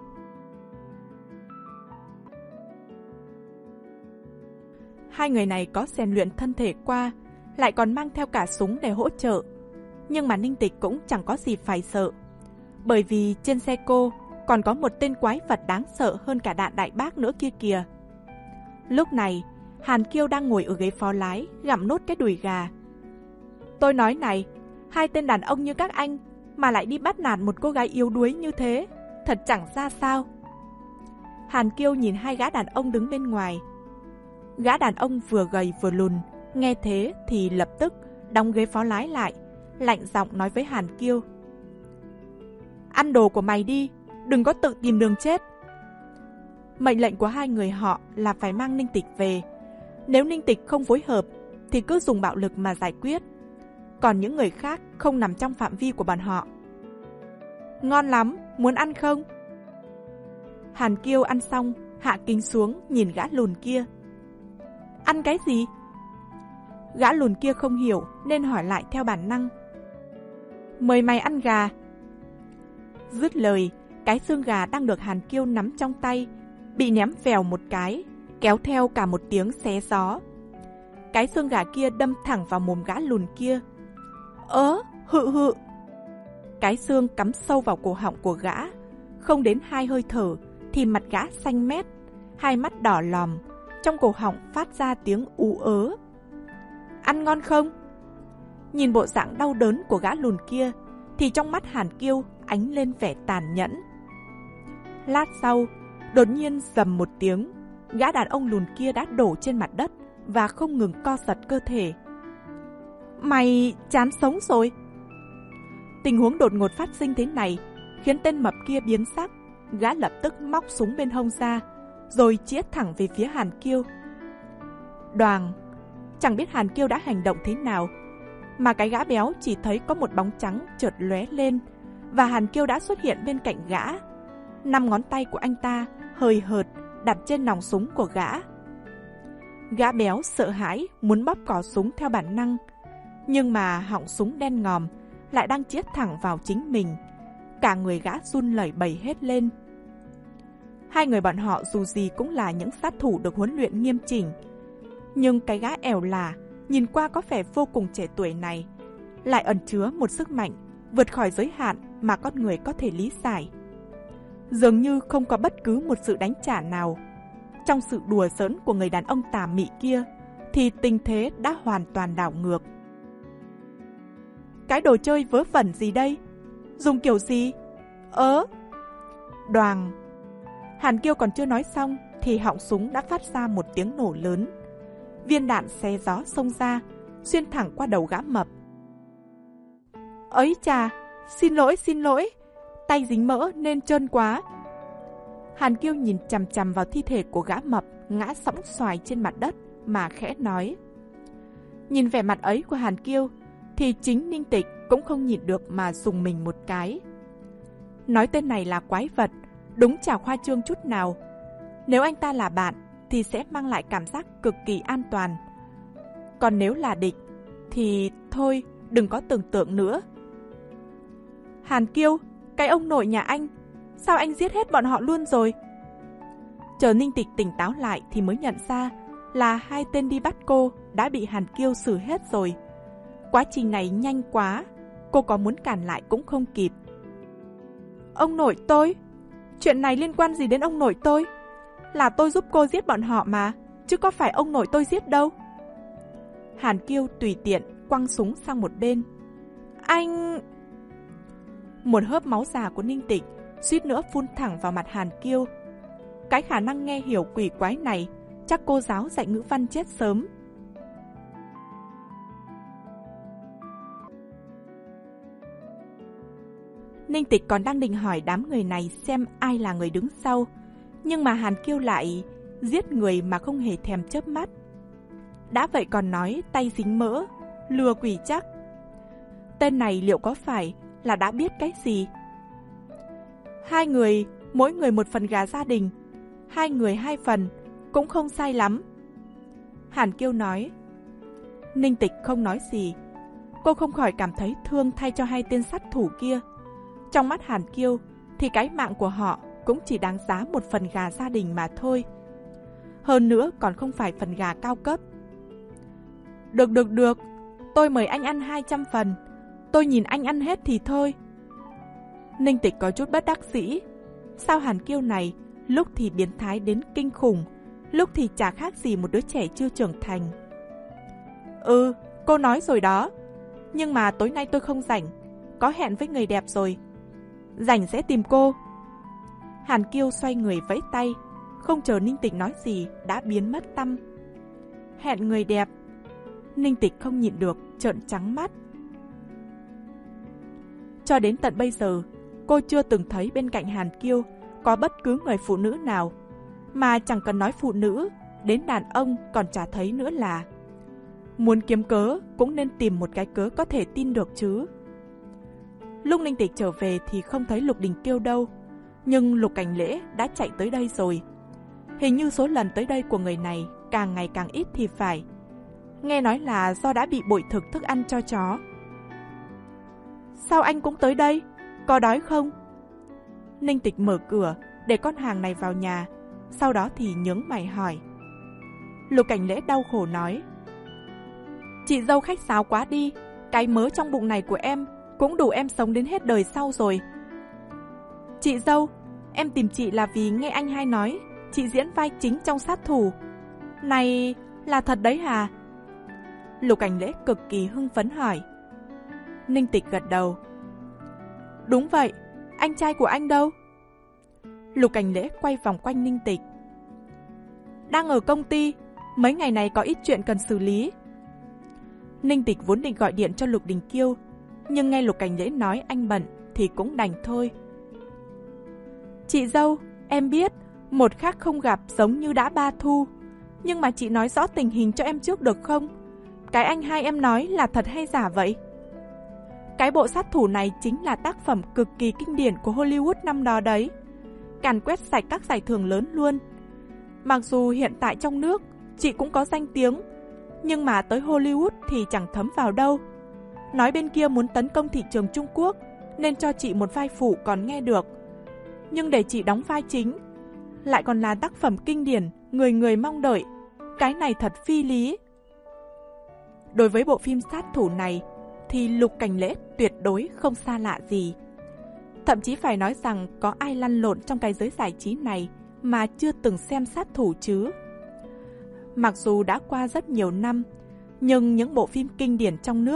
Hai người này có rèn luyện thân thể qua, lại còn mang theo cả súng để hỗ trợ. Nhưng mà Ninh Tịch cũng chẳng có gì phải sợ, bởi vì trên xe cô còn có một tên quái vật đáng sợ hơn cả Đạn Đại Bác nữa kia kìa. Lúc này, Hàn Kiêu đang ngồi ở ghế phó lái, gặm nốt cái đùi gà. Tôi nói này, hai tên đàn ông như các anh mà lại đi bắt nạt một cô gái yếu đuối như thế, thật chẳng ra sao. Hàn Kiêu nhìn hai gã đàn ông đứng bên ngoài. Gã đàn ông vừa gầy vừa lùn, nghe thế thì lập tức đóng ghế phó lái lại, lạnh giọng nói với Hàn Kiêu: Ăn đồ của mày đi, đừng có tự tìm đường chết. Mệnh lệnh của hai người họ là phải mang Ninh Tịch về. Nếu Ninh Tịch không phối hợp thì cứ dùng bạo lực mà giải quyết. Còn những người khác không nằm trong phạm vi của bọn họ. Ngon lắm, muốn ăn không? Hàn Kiêu ăn xong, hạ kính xuống nhìn gã lùn kia. Ăn cái gì? Gã lùn kia không hiểu nên hỏi lại theo bản năng. Mời mày ăn gà. Dứt lời, cái xương gà đang được Hàn Kiêu nắm trong tay bị ném vèo một cái, kéo theo cả một tiếng xé gió. Cái xương gà kia đâm thẳng vào mồm gã lùn kia. Ớ, hự hự. Cái xương cắm sâu vào cổ họng của gã, không đến hai hơi thở thì mặt gã xanh mét, hai mắt đỏ lòm, trong cổ họng phát ra tiếng ú ớ. Ăn ngon không? Nhìn bộ dạng đau đớn của gã lùn kia thì trong mắt Hàn Kiêu ánh lên vẻ tàn nhẫn. Lát sau, đột nhiên rầm một tiếng, gã đàn ông lùn kia đã đổ trên mặt đất và không ngừng co giật cơ thể. Mày chán sống rồi. Tình huống đột ngột phát sinh thế này khiến tên mập kia biến sắc. Gã lập tức móc súng bên hông ra rồi chĩa thẳng về phía Hàn Kiêu. Đoàng, chẳng biết Hàn Kiêu đã hành động thế nào, mà cái gã béo chỉ thấy có một bóng trắng chợt lóe lên và Hàn Kiêu đã xuất hiện bên cạnh gã. Năm ngón tay của anh ta hời hợt đặt trên nòng súng của gã. Gã béo sợ hãi muốn bóp cò súng theo bản năng, nhưng mà họng súng đen ngòm lại đang chĩa thẳng vào chính mình. Cả người gã run lẩy bẩy hết lên. Hai người bọn họ dù gì cũng là những sát thủ được huấn luyện nghiêm chỉnh, nhưng cái gã ẻo lả nhìn qua có vẻ vô cùng trẻ tuổi này lại ẩn chứa một sức mạnh vượt khỏi giới hạn mà con người có thể lý giải. Dường như không có bất cứ một sự đánh trả nào. Trong sự đùa giỡn của người đàn ông tà mị kia thì tình thế đã hoàn toàn đảo ngược. Cái đồ chơi vớ vẩn gì đây? Dùng kiểu gì? Ớ! Đoàng! Hàn Kiêu còn chưa nói xong thì họng súng đã phát ra một tiếng nổ lớn. Viên đạn xé gió xông ra, xuyên thẳng qua đầu gã mập. Ấy chà! Xin lỗi, xin lỗi! Tay dính mỡ nên trơn quá. Hàn Kiêu nhìn chằm chằm vào thi thể của gã mập ngã sõng xoài trên mặt đất mà khẽ nói. Nhìn vẻ mặt ấy của Hàn Kiêu thì chính Ninh Tịch cũng không nhịn được mà dùng mình một cái. Nói tên này là quái vật, đúng chả khoa trương chút nào. Nếu anh ta là bạn thì sẽ mang lại cảm giác cực kỳ an toàn. Còn nếu là địch thì thôi, đừng có tưởng tượng nữa. Hàn Kiêu, cái ông nội nhà anh, sao anh giết hết bọn họ luôn rồi? Chờ Ninh Tịch tỉnh táo lại thì mới nhận ra là hai tên đi bắt cô đã bị Hàn Kiêu xử hết rồi. Quá trình này nhanh quá, cô có muốn cản lại cũng không kịp. Ông nội tôi? Chuyện này liên quan gì đến ông nội tôi? Là tôi giúp cô giết bọn họ mà, chứ có phải ông nội tôi giết đâu. Hàn Kiêu tùy tiện quăng súng sang một bên. Anh... Một hớp máu già của Ninh Tịch suýt nữa phun thẳng vào mặt Hàn Kiêu. Cái khả năng nghe hiểu quỷ quái này chắc cô giáo dạy ngữ văn chết sớm. Ninh Tịch còn đang định hỏi đám người này xem ai là người đứng sau, nhưng mà Hàn Kiêu lại giết người mà không hề thèm chớp mắt. Đã vậy còn nói tay dính mỡ, lừa quỷ chắc. Tên này liệu có phải là đã biết cái gì? Hai người, mỗi người một phần gà gia đình, hai người hai phần, cũng không sai lắm. Hàn Kiêu nói. Ninh Tịch không nói gì. Cô không khỏi cảm thấy thương thay cho hai tên sát thủ kia. Trong mắt Hàn Kiêu thì cái mạng của họ cũng chỉ đáng giá một phần gà gia đình mà thôi. Hơn nữa còn không phải phần gà cao cấp. Được được được, tôi mời anh ăn hai trăm phần. Tôi nhìn anh ăn hết thì thôi. Ninh Tịch có chút bất đắc dĩ. Sao Hàn Kiêu này lúc thì biến thái đến kinh khủng, lúc thì chả khác gì một đứa trẻ chưa trưởng thành. Ừ, cô nói rồi đó. Nhưng mà tối nay tôi không rảnh, có hẹn với người đẹp rồi. Rảnh sẽ tìm cô. Hàn Kiêu xoay người vẫy tay, không chờ Ninh Tịch nói gì đã biến mất tăm. Hẹn người đẹp. Ninh Tịch không nhịn được trợn trắng mắt. Cho đến tận bây giờ, cô chưa từng thấy bên cạnh Hàn Kiêu có bất cứ người phụ nữ nào. Mà chẳng cần nói phụ nữ, đến đàn ông còn chả thấy nữa là. Muốn kiếm cớ cũng nên tìm một cái cớ có thể tin được chứ. Lúc Ninh Tịch trở về thì không thấy Lục Đình Kiêu đâu, nhưng Lục Cảnh Lễ đã chạy tới đây rồi. Hình như số lần tới đây của người này càng ngày càng ít thì phải. Nghe nói là do đã bị bội thực thức ăn cho chó. Sao anh cũng tới đây? Có đói không? Ninh Tịch mở cửa để con hàng này vào nhà, sau đó thì nhướng mày hỏi. Lục Cảnh Lễ đau khổ nói. Chị dâu khách sáo quá đi, cái mớ trong bụng này của em cũng đủ em sống đến hết đời sau rồi. Chị dâu, em tìm chị là vì nghe anh hay nói chị diễn vai chính trong Sát Thủ. Này, là thật đấy hả? Lục Cảnh Lễ cực kỳ hưng phấn hỏi. Ninh Tịch gật đầu. Đúng vậy, anh trai của anh đâu? Lục Cảnh Lễ quay vòng quanh Ninh Tịch. Đang ở công ty, mấy ngày này có ít chuyện cần xử lý. Ninh Tịch vốn định gọi điện cho Lục Đình Kiêu, nhưng nghe Lục Cảnh Lễ nói anh bận thì cũng đành thôi. Chị dâu, em biết, một khắc không gặp giống như đã ba thu. Nhưng mà chị nói rõ tình hình cho em trước được không? Cái anh hai em nói là thật hay giả vậy? Cái bộ Sát Thủ này chính là tác phẩm cực kỳ kinh điển của Hollywood năm đó đấy. Càn quét sạch các giải thưởng lớn luôn. Mặc dù hiện tại trong nước chị cũng có danh tiếng, nhưng mà tới Hollywood thì chẳng thấm vào đâu. Nói bên kia muốn tấn công thị trường Trung Quốc nên cho chị một vai phụ còn nghe được. Nhưng để chị đóng vai chính, lại còn là tác phẩm kinh điển người người mong đợi, cái này thật phi lý. Đối với bộ phim Sát Thủ này thì Lục Cảnh Lễ tuyệt đối không xa lạ gì. Thậm chí phải nói rằng có ai lăn lộn trong cái giới giải trí này mà chưa từng xem Sát Thủ chứ. Mặc dù đã qua rất nhiều năm, nhưng những bộ phim kinh điển trong nước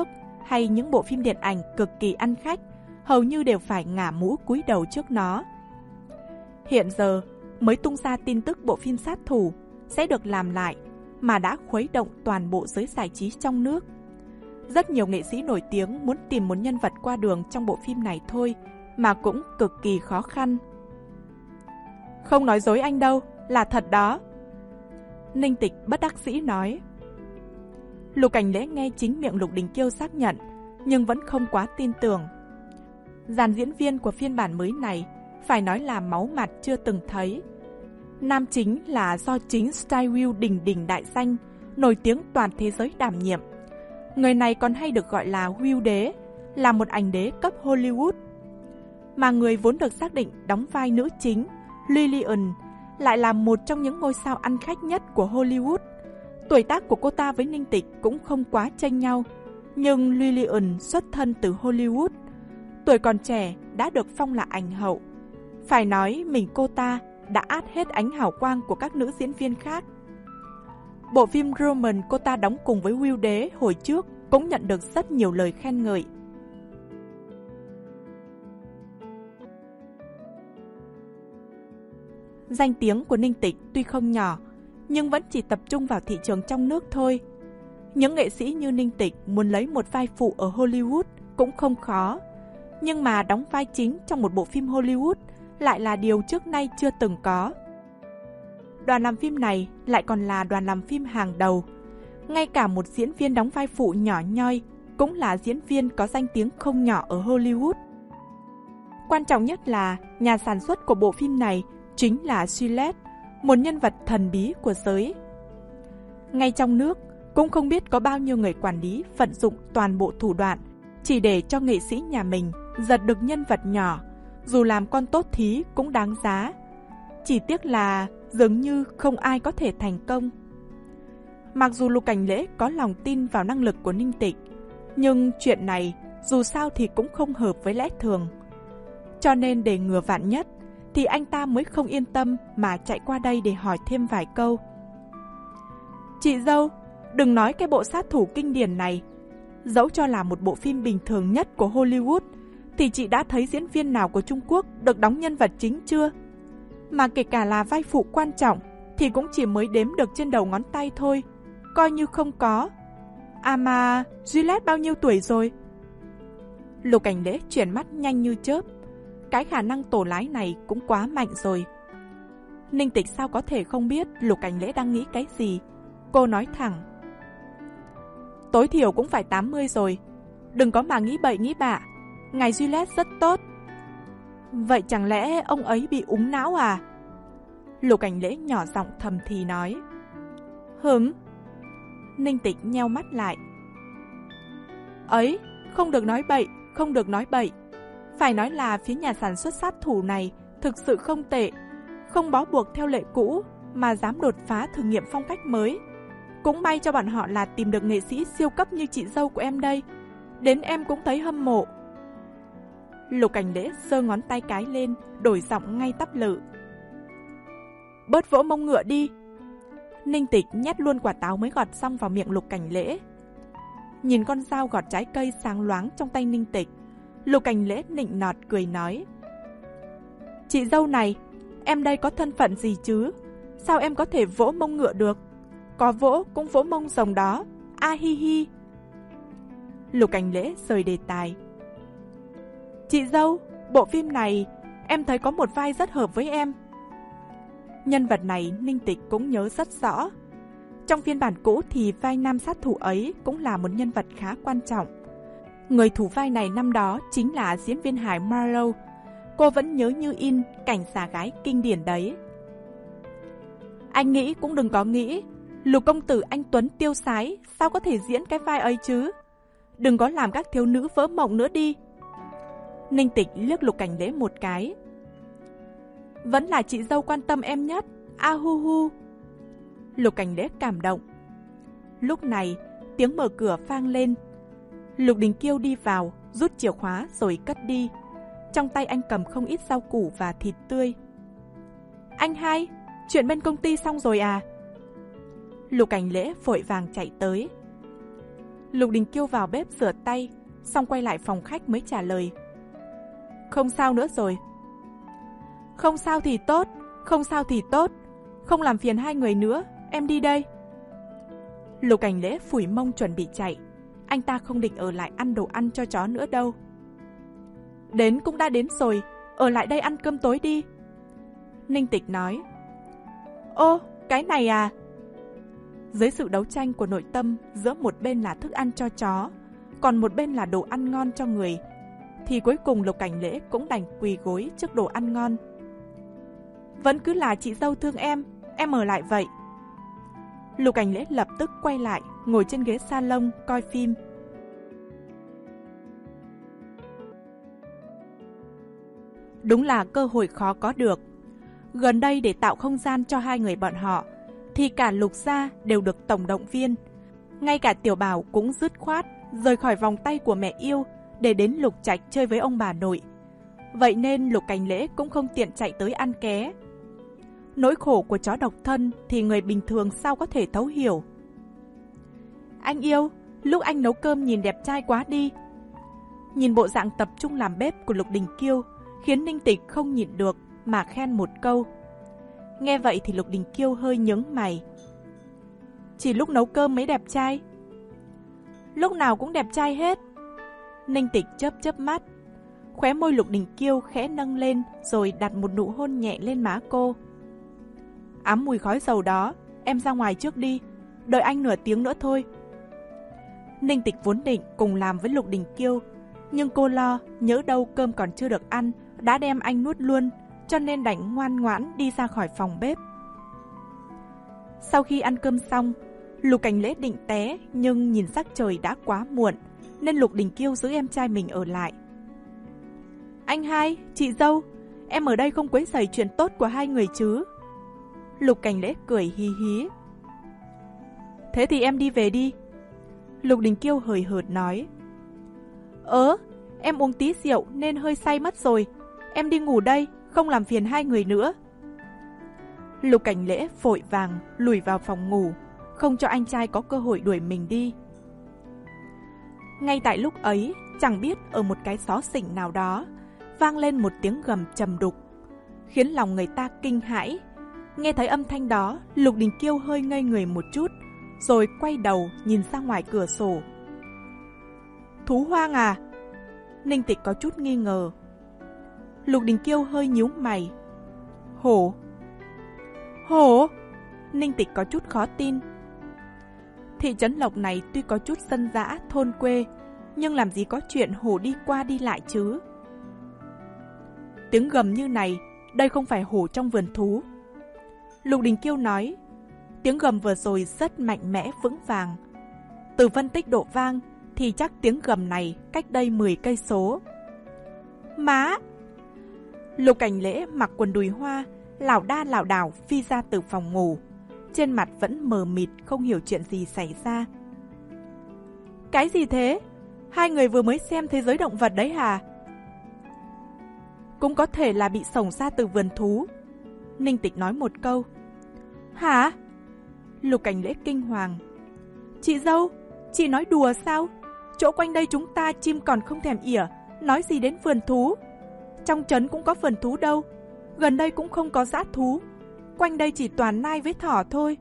hay những bộ phim điện ảnh cực kỳ ăn khách, hầu như đều phải ngả mũ cúi đầu trước nó. Hiện giờ mới tung ra tin tức bộ phim Sát Thủ sẽ được làm lại mà đã khuấy động toàn bộ giới giải trí trong nước. Rất nhiều nghệ sĩ nổi tiếng muốn tìm một nhân vật qua đường trong bộ phim này thôi mà cũng cực kỳ khó khăn. Không nói dối anh đâu, là thật đó. Ninh Tịch bất đắc dĩ nói. Lục Cảnh Lễ nghe chính miệng Lục Đình Kiêu xác nhận, nhưng vẫn không quá tin tưởng. Dàn diễn viên của phiên bản mới này phải nói là máu mặt chưa từng thấy. Nam chính là do chính Style Will Đình Đình đại danh, nổi tiếng toàn thế giới đảm nhiệm. Người này còn hay được gọi là Will Đế, là một ảnh đế cấp Hollywood. Mà người vốn được xác định đóng vai nữ chính, Lillian, lại là một trong những ngôi sao ăn khách nhất của Hollywood. Tuổi tác của cô ta với Ninh Tịch cũng không quá chênh nhau, nhưng Lillian xuất thân từ Hollywood. Tuổi còn trẻ đã được phong là ảnh hậu. Phải nói mình cô ta đã át hết ánh hào quang của các nữ diễn viên khác. Bộ phim Roman cô ta đóng cùng với Will Đế hồi trước cũng nhận được rất nhiều lời khen ngợi. Danh tiếng của Ninh Tịch tuy không nhỏ, nhưng vẫn chỉ tập trung vào thị trường trong nước thôi. Những nghệ sĩ như Ninh Tịch muốn lấy một vai phụ ở Hollywood cũng không khó, nhưng mà đóng vai chính trong một bộ phim Hollywood lại là điều trước nay chưa từng có. Đoàn làm phim này lại còn là đoàn làm phim hàng đầu. Ngay cả một diễn viên đóng vai phụ nhỏ nhoi cũng là diễn viên có danh tiếng không nhỏ ở Hollywood. Quan trọng nhất là nhà sản xuất của bộ phim này chính là Gillette, một nhân vật thần bí của giới. Ngay trong nước cũng không biết có bao nhiêu người quản lý vận dụng toàn bộ thủ đoạn chỉ để cho nghệ sĩ nhà mình giật được nhân vật nhỏ, dù làm con tốt thí cũng đáng giá. Chỉ tiếc là dường như không ai có thể thành công. Mặc dù Lục Cảnh Lễ có lòng tin vào năng lực của Ninh Tịch, nhưng chuyện này dù sao thì cũng không hợp với lẽ thường. Cho nên để ngừa vạn nhất thì anh ta mới không yên tâm mà chạy qua đây để hỏi thêm vài câu. Chị dâu, đừng nói cái bộ Sát Thủ kinh điển này. Dẫu cho là một bộ phim bình thường nhất của Hollywood, thì chị đã thấy diễn viên nào của Trung Quốc được đóng nhân vật chính chưa? Mà kể cả là vai phụ quan trọng thì cũng chỉ mới đếm được trên đầu ngón tay thôi, coi như không có. À mà, Gillette bao nhiêu tuổi rồi? Lục Cảnh Lễ chuyển mắt nhanh như chớp. Cái khả năng tổ lái này cũng quá mạnh rồi. Ninh Tịch sao có thể không biết Lục Cảnh Lễ đang nghĩ cái gì? Cô nói thẳng. Tối thiểu cũng phải tám mươi rồi. Đừng có mà nghĩ bậy nghĩ bạ. Ngài Gillette rất tốt. Vậy chẳng lẽ ông ấy bị úng não à? Lục Cảnh Lễ nhỏ giọng thầm thì nói. Hửm? Ninh Tịch nheo mắt lại. Ấy, không được nói bậy, không được nói bậy. Phải nói là phía nhà sản xuất Sát Thủ này thực sự không tệ, không bó buộc theo lệ cũ mà dám đột phá thử nghiệm phong cách mới. Cũng may cho bọn họ là tìm được nghệ sĩ siêu cấp như chị dâu của em đây. Đến em cũng thấy hâm mộ. Lục Cảnh Lễ giơ ngón tay cái lên, đổi giọng ngay tắp lự. Bớt vỗ mông ngựa đi. Ninh Tịch nhét luôn quả táo mới gọt xong vào miệng Lục Cảnh Lễ. Nhìn con dao gọt trái cây sáng loáng trong tay Ninh Tịch, Lục Cảnh Lễ nịnh nọt cười nói. Chị dâu này, em đây có thân phận gì chứ? Sao em có thể vỗ mông ngựa được? Có vỗ cũng vỗ mông rồng đó. A hi hi. Lục Cảnh Lễ rời đề tài. Chị dâu, bộ phim này em thấy có một vai rất hợp với em. Nhân vật này Ninh Tịch cũng nhớ rất rõ. Trong phiên bản cũ thì vai nam sát thủ ấy cũng là một nhân vật khá quan trọng. Người thủ vai này năm đó chính là diễn viên hài Marlowe. Cô vẫn nhớ như in cảnh xà gái kinh điển đấy. Anh nghĩ cũng đừng có nghĩ, Lục công tử anh Tuấn tiêu sái sao có thể diễn cái vai ấy chứ? Đừng có làm các thiếu nữ vỡ mộng nữa đi. Ninh Tịch liếc Lục Cảnh Lễ một cái. Vẫn là chị dâu quan tâm em nhất. A hu hu. Lục Cảnh Lễ cảm động. Lúc này tiếng mở cửa vang lên. Lục Đình Kiêu đi vào, rút chìa khóa rồi cất đi. Trong tay anh cầm không ít rau củ và thịt tươi. Anh hai, chuyện bên công ty xong rồi à? Lục Cảnh Lễ vội vàng chạy tới. Lục Đình Kiêu vào bếp rửa tay, xong quay lại phòng khách mới trả lời. Không sao nữa rồi. Không sao thì tốt, không sao thì tốt. Không làm phiền hai người nữa, em đi đây. Lục Cảnh Lễ phủi mông chuẩn bị chạy. Anh ta không định ở lại ăn đồ ăn cho chó nữa đâu. Đến cũng đã đến rồi, ở lại đây ăn cơm tối đi. Ninh Tịch nói. Ô, cái này à? Dưới sự đấu tranh của nội tâm giữa một bên là thức ăn cho chó, còn một bên là đồ ăn ngon cho người, thì cuối cùng Lục Cảnh Lễ cũng đành quỳ gối trước đồ ăn ngon. Vẫn cứ là chị dâu thương em, em ở lại vậy. Lục Cảnh Lễ lập tức quay lại, ngồi trên ghế salon coi phim. Đúng là cơ hội khó có được. Gần đây để tạo không gian cho hai người bọn họ, thì cả Lục gia đều được tổng động viên. Ngay cả Tiểu Bảo cũng dứt khoát rời khỏi vòng tay của mẹ yêu để đến Lục Trạch chơi với ông bà nội. Vậy nên Lục Cảnh Lễ cũng không tiện chạy tới ăn ké. Nỗi khổ của chó độc thân thì người bình thường sao có thể thấu hiểu. Anh yêu, lúc anh nấu cơm nhìn đẹp trai quá đi. Nhìn bộ dạng tập trung làm bếp của Lục Đình Kiêu khiến Ninh Tịch không nhịn được mà khen một câu. Nghe vậy thì Lục Đình Kiêu hơi nhướng mày. Chỉ lúc nấu cơm mới đẹp trai? Lúc nào cũng đẹp trai hết. Ninh Tịch chớp chớp mắt. Khóe môi Lục Đình Kiêu khẽ nâng lên rồi đặt một nụ hôn nhẹ lên má cô. Ám mùi khói dầu đó, em ra ngoài trước đi, đợi anh nửa tiếng nữa thôi. Ninh Tịch vốn định cùng làm với Lục Đình Kiêu, nhưng cô lo nhớ đâu cơm còn chưa được ăn đã đem anh nuốt luôn, cho nên đành ngoan ngoãn đi ra khỏi phòng bếp. Sau khi ăn cơm xong, Lục Cảnh Lễ định té, nhưng nhìn sắc trời đã quá muộn nên Lục Đình Kiêu giữ em trai mình ở lại. Anh hai, chị dâu, em ở đây không quấy rầy chuyện tốt của hai người chứ? Lục Cảnh Lễ cười hí hí. Thế thì em đi về đi. Lục Đình Kiêu hời hợt nói. Ớ, em uống tí rượu nên hơi say mất rồi. Em đi ngủ đây, không làm phiền hai người nữa. Lục Cảnh Lễ vội vàng lùi vào phòng ngủ, không cho anh trai có cơ hội đuổi mình đi. Ngay tại lúc ấy, chẳng biết ở một cái xó xỉnh nào đó, vang lên một tiếng gầm trầm đục, khiến lòng người ta kinh hãi. Nghe thấy âm thanh đó, Lục Đình Kiêu hơi ngây người một chút, rồi quay đầu nhìn ra ngoài cửa sổ. Thú hoang à? Ninh Tịch có chút nghi ngờ. Lục Đình Kiêu hơi nhíu mày. Hổ? Hổ? Ninh Tịch có chút khó tin. Thị trấn Lộc này tuy có chút dân dã, thôn quê, nhưng làm gì có chuyện hổ đi qua đi lại chứ? Tiếng gầm như này, đây không phải hổ trong vườn thú. Lục Đình Kiêu nói, tiếng gầm vừa rồi rất mạnh mẽ vững vàng. Từ phân tích độ vang thì chắc tiếng gầm này cách đây mười cây số. Má! Lục Cảnh Lễ mặc quần đùi hoa, lảo đa lảo đảo phi ra từ phòng ngủ. Trên mặt vẫn mờ mịt, không hiểu chuyện gì xảy ra. Cái gì thế? Hai người vừa mới xem thế giới động vật đấy hả? Cũng có thể là bị xổng ra từ vườn thú. Ninh Tịch nói một câu. Hả? Lục Cảnh Lễ kinh hoàng. Chị dâu, chị nói đùa sao? Chỗ quanh đây chúng ta chim còn không thèm ỉa, nói gì đến vườn thú? Trong trấn cũng có vườn thú đâu, gần đây cũng không có dã thú. Quanh đây chỉ toàn nai với thỏ thôi.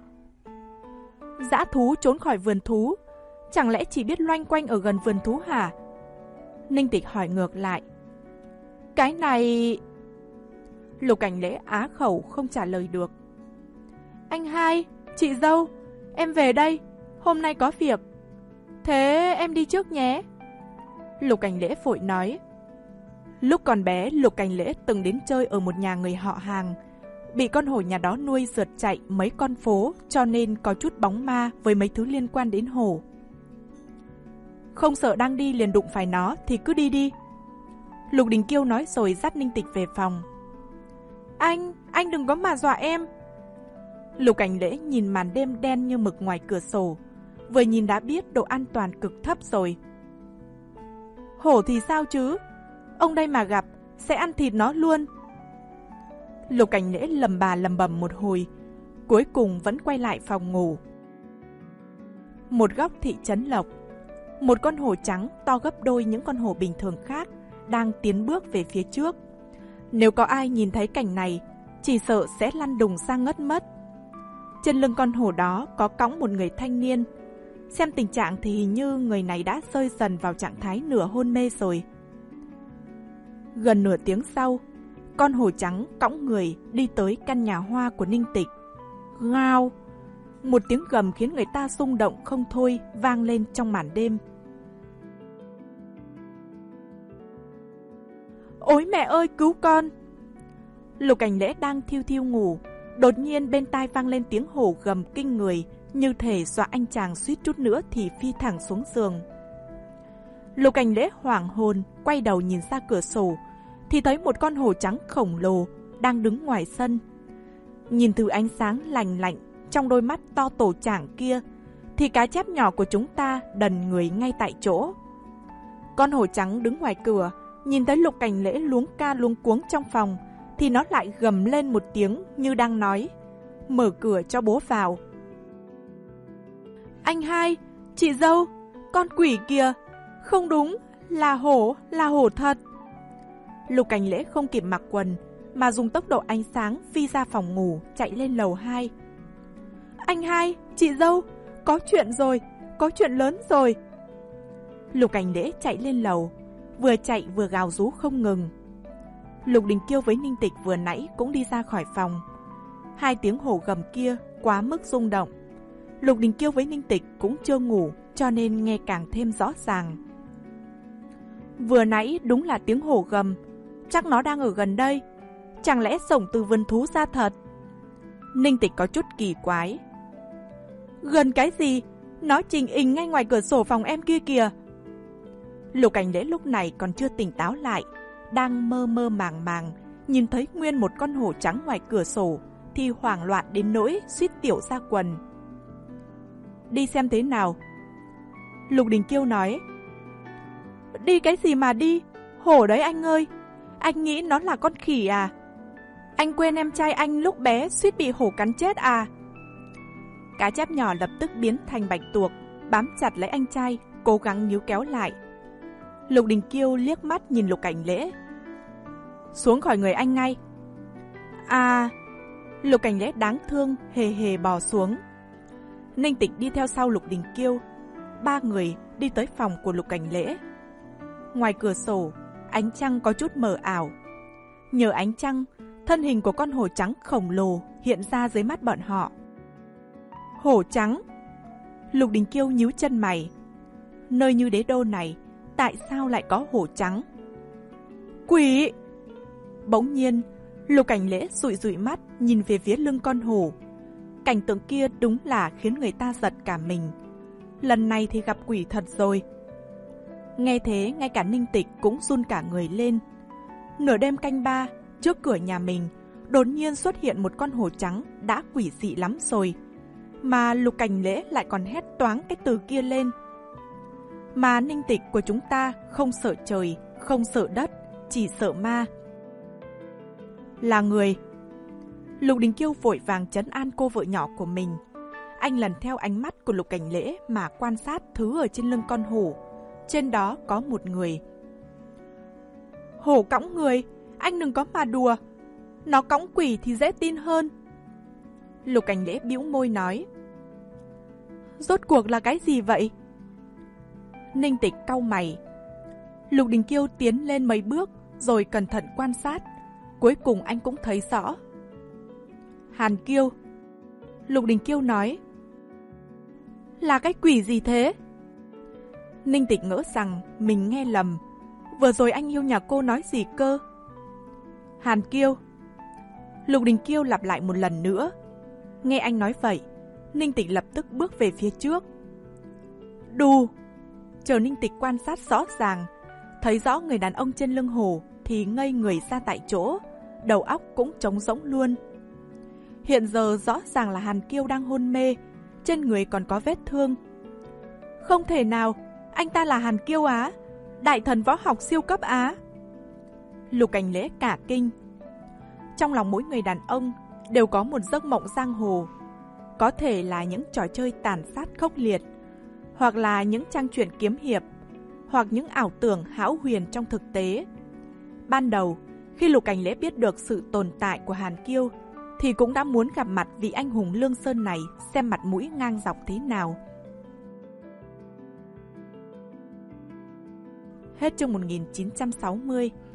Dã thú trốn khỏi vườn thú, chẳng lẽ chỉ biết loanh quanh ở gần vườn thú hả? Ninh Tịch hỏi ngược lại. Cái này... Lục Cảnh Lễ á khẩu không trả lời được. Anh hai, chị dâu, em về đây, hôm nay có việc. Thế em đi trước nhé. Lục Cảnh Lễ vội nói. Lúc còn bé, Lục Cảnh Lễ từng đến chơi ở một nhà người họ hàng. Bị con hổ nhà đó nuôi rượt chạy mấy con phố, cho nên có chút bóng ma với mấy thứ liên quan đến hổ. Không sợ đang đi liền đụng phải nó thì cứ đi đi. Lục Đình Kiêu nói rồi dắt Ninh Tịch về phòng. Anh, anh đừng có mà dọa em. Lục Cảnh Lễ nhìn màn đêm đen như mực ngoài cửa sổ, vừa nhìn đã biết độ an toàn cực thấp rồi. Hổ thì sao chứ? Ông đây mà gặp, sẽ ăn thịt nó luôn. Lục Cảnh Lễ lầm bà lầm bầm một hồi, cuối cùng vẫn quay lại phòng ngủ. Một góc thị trấn Lộc, một con hổ trắng to gấp đôi những con hổ bình thường khác đang tiến bước về phía trước. Nếu có ai nhìn thấy cảnh này, chỉ sợ sẽ lăn đùng ra ngất mất. Trên lưng con hổ đó có cõng một người thanh niên. Xem tình trạng thì hình như người này đã rơi dần vào trạng thái nửa hôn mê rồi. Gần nửa tiếng sau, con hổ trắng cõng người đi tới căn nhà hoa của Ninh Tịch. Ngao! Một tiếng gầm khiến người ta rung động không thôi vang lên trong màn đêm. Ôi mẹ ơi, cứu con! Lục Cảnh Lễ đang thiêu thiêu ngủ, đột nhiên bên tai vang lên tiếng hổ gầm kinh người, như thể dọa anh chàng suýt chút nữa thì phi thẳng xuống giường. Lục Cảnh Lễ hoảng hồn, quay đầu nhìn ra cửa sổ, thì thấy một con hổ trắng khổng lồ đang đứng ngoài sân. Nhìn từ ánh sáng lành lạnh trong đôi mắt to tổ chảng kia, thì cá chép nhỏ của chúng ta đần người ngay tại chỗ. Con hổ trắng đứng ngoài cửa, nhìn thấy Lục Cảnh Lễ luống ca luống cuống trong phòng, thì nó lại gầm lên một tiếng như đang nói, mở cửa cho bố vào. Anh hai, chị dâu, con quỷ kìa, không đúng, là hổ, là hổ thật. Lục Cảnh Lễ không kịp mặc quần, mà dùng tốc độ ánh sáng phi ra phòng ngủ, chạy lên lầu hai. Anh hai, chị dâu, có chuyện rồi, có chuyện lớn rồi. Lục Cảnh Lễ chạy lên lầu, vừa chạy vừa gào rú không ngừng. Lục Đình Kiêu với Ninh Tịch vừa nãy cũng đi ra khỏi phòng. Hai tiếng hổ gầm kia quá mức rung động. Lục Đình Kiêu với Ninh Tịch cũng chưa ngủ, cho nên nghe càng thêm rõ ràng. Vừa nãy đúng là tiếng hổ gầm, chắc nó đang ở gần đây. Chẳng lẽ sổng từ vườn thú ra thật? Ninh Tịch có chút kỳ quái. Gần cái gì? Nó trình ình ngay ngoài cửa sổ phòng em kia kìa. Lục Cảnh Lễ lúc này còn chưa tỉnh táo lại, đang mơ mơ màng màng, nhìn thấy nguyên một con hổ trắng ngoài cửa sổ, thì hoảng loạn đến nỗi suýt tiểu ra quần. Đi xem thế nào. Lục Đình Kiêu nói. Đi cái gì mà đi? Hổ đấy anh ơi. Anh nghĩ nó là con khỉ à? Anh quên em trai anh lúc bé suýt bị hổ cắn chết à? Cá chép nhỏ lập tức biến thành bạch tuộc, bám chặt lấy anh trai, cố gắng níu kéo lại. Lục Đình Kiêu liếc mắt nhìn Lục Cảnh Lễ. Xuống khỏi người anh ngay. À... Lục Cảnh Lễ đáng thương hề hề bò xuống. Ninh Tịch đi theo sau Lục Đình Kiêu. Ba người đi tới phòng của Lục Cảnh Lễ. Ngoài cửa sổ, ánh trăng có chút mờ ảo. Nhờ ánh trăng, thân hình của con hổ trắng khổng lồ hiện ra dưới mắt bọn họ. Hổ trắng? Lục Đình Kiêu nhíu chân mày. Nơi như đế đô này, tại sao lại có hổ trắng? Quỷ! Bỗng nhiên, Lục Cảnh Lễ dụi dụi mắt nhìn về phía lưng con hổ. Cảnh tượng kia đúng là khiến người ta giật cả mình. Lần này thì gặp quỷ thật rồi. Nghe thế, ngay cả Ninh Tịch cũng run cả người lên. Nửa đêm canh ba, trước cửa nhà mình, đột nhiên xuất hiện một con hổ trắng đã quỷ dị lắm rồi. Mà Lục Cảnh Lễ lại còn hét toáng cái từ kia lên. Mà Ninh Tịch của chúng ta không sợ trời, không sợ đất, chỉ sợ ma. Là người. Lục Đình Kiêu vội vàng trấn an cô vợ nhỏ của mình. Anh lần theo ánh mắt của Lục Cảnh Lễ mà quan sát thứ ở trên lưng con hổ. Trên đó có một người. Hổ cõng người, anh đừng có mà đùa. Nó cõng quỷ thì dễ tin hơn. Lục Cảnh Lễ bĩu môi nói. Rốt cuộc là cái gì vậy? Ninh Tịch cau mày. Lục Đình Kiêu tiến lên mấy bước rồi cẩn thận quan sát. Cuối cùng anh cũng thấy rõ. Hàn Kiêu. Lục Đình Kiêu nói. Là cái quỷ gì thế? Ninh Tịch ngỡ rằng mình nghe lầm. Vừa rồi anh yêu nhà cô nói gì cơ? Hàn Kiêu. Lục Đình Kiêu lặp lại một lần nữa. Nghe anh nói vậy, Ninh Tịch lập tức bước về phía trước. Đù. Chờ Ninh Tịch quan sát rõ ràng, thấy rõ người đàn ông trên lưng hổ thì ngây người ra tại chỗ, đầu óc cũng trống rỗng luôn. Hiện giờ rõ ràng là Hàn Kiêu đang hôn mê, trên người còn có vết thương. Không thể nào, anh ta là Hàn Kiêu á, đại thần võ học siêu cấp á. Lục Cảnh Lễ cả kinh. Trong lòng mỗi người đàn ông đều có một giấc mộng giang hồ, có thể là những trò chơi tàn sát khốc liệt, hoặc là những trang truyện kiếm hiệp, hoặc những ảo tưởng hão huyền trong thực tế. Ban đầu, khi Lục Cảnh Lễ biết được sự tồn tại của Hàn Kiêu, thì cũng đã muốn gặp mặt vị anh hùng Lương Sơn này xem mặt mũi ngang dọc thế nào. Hết chương một nghìn chín trăm sáu mươi.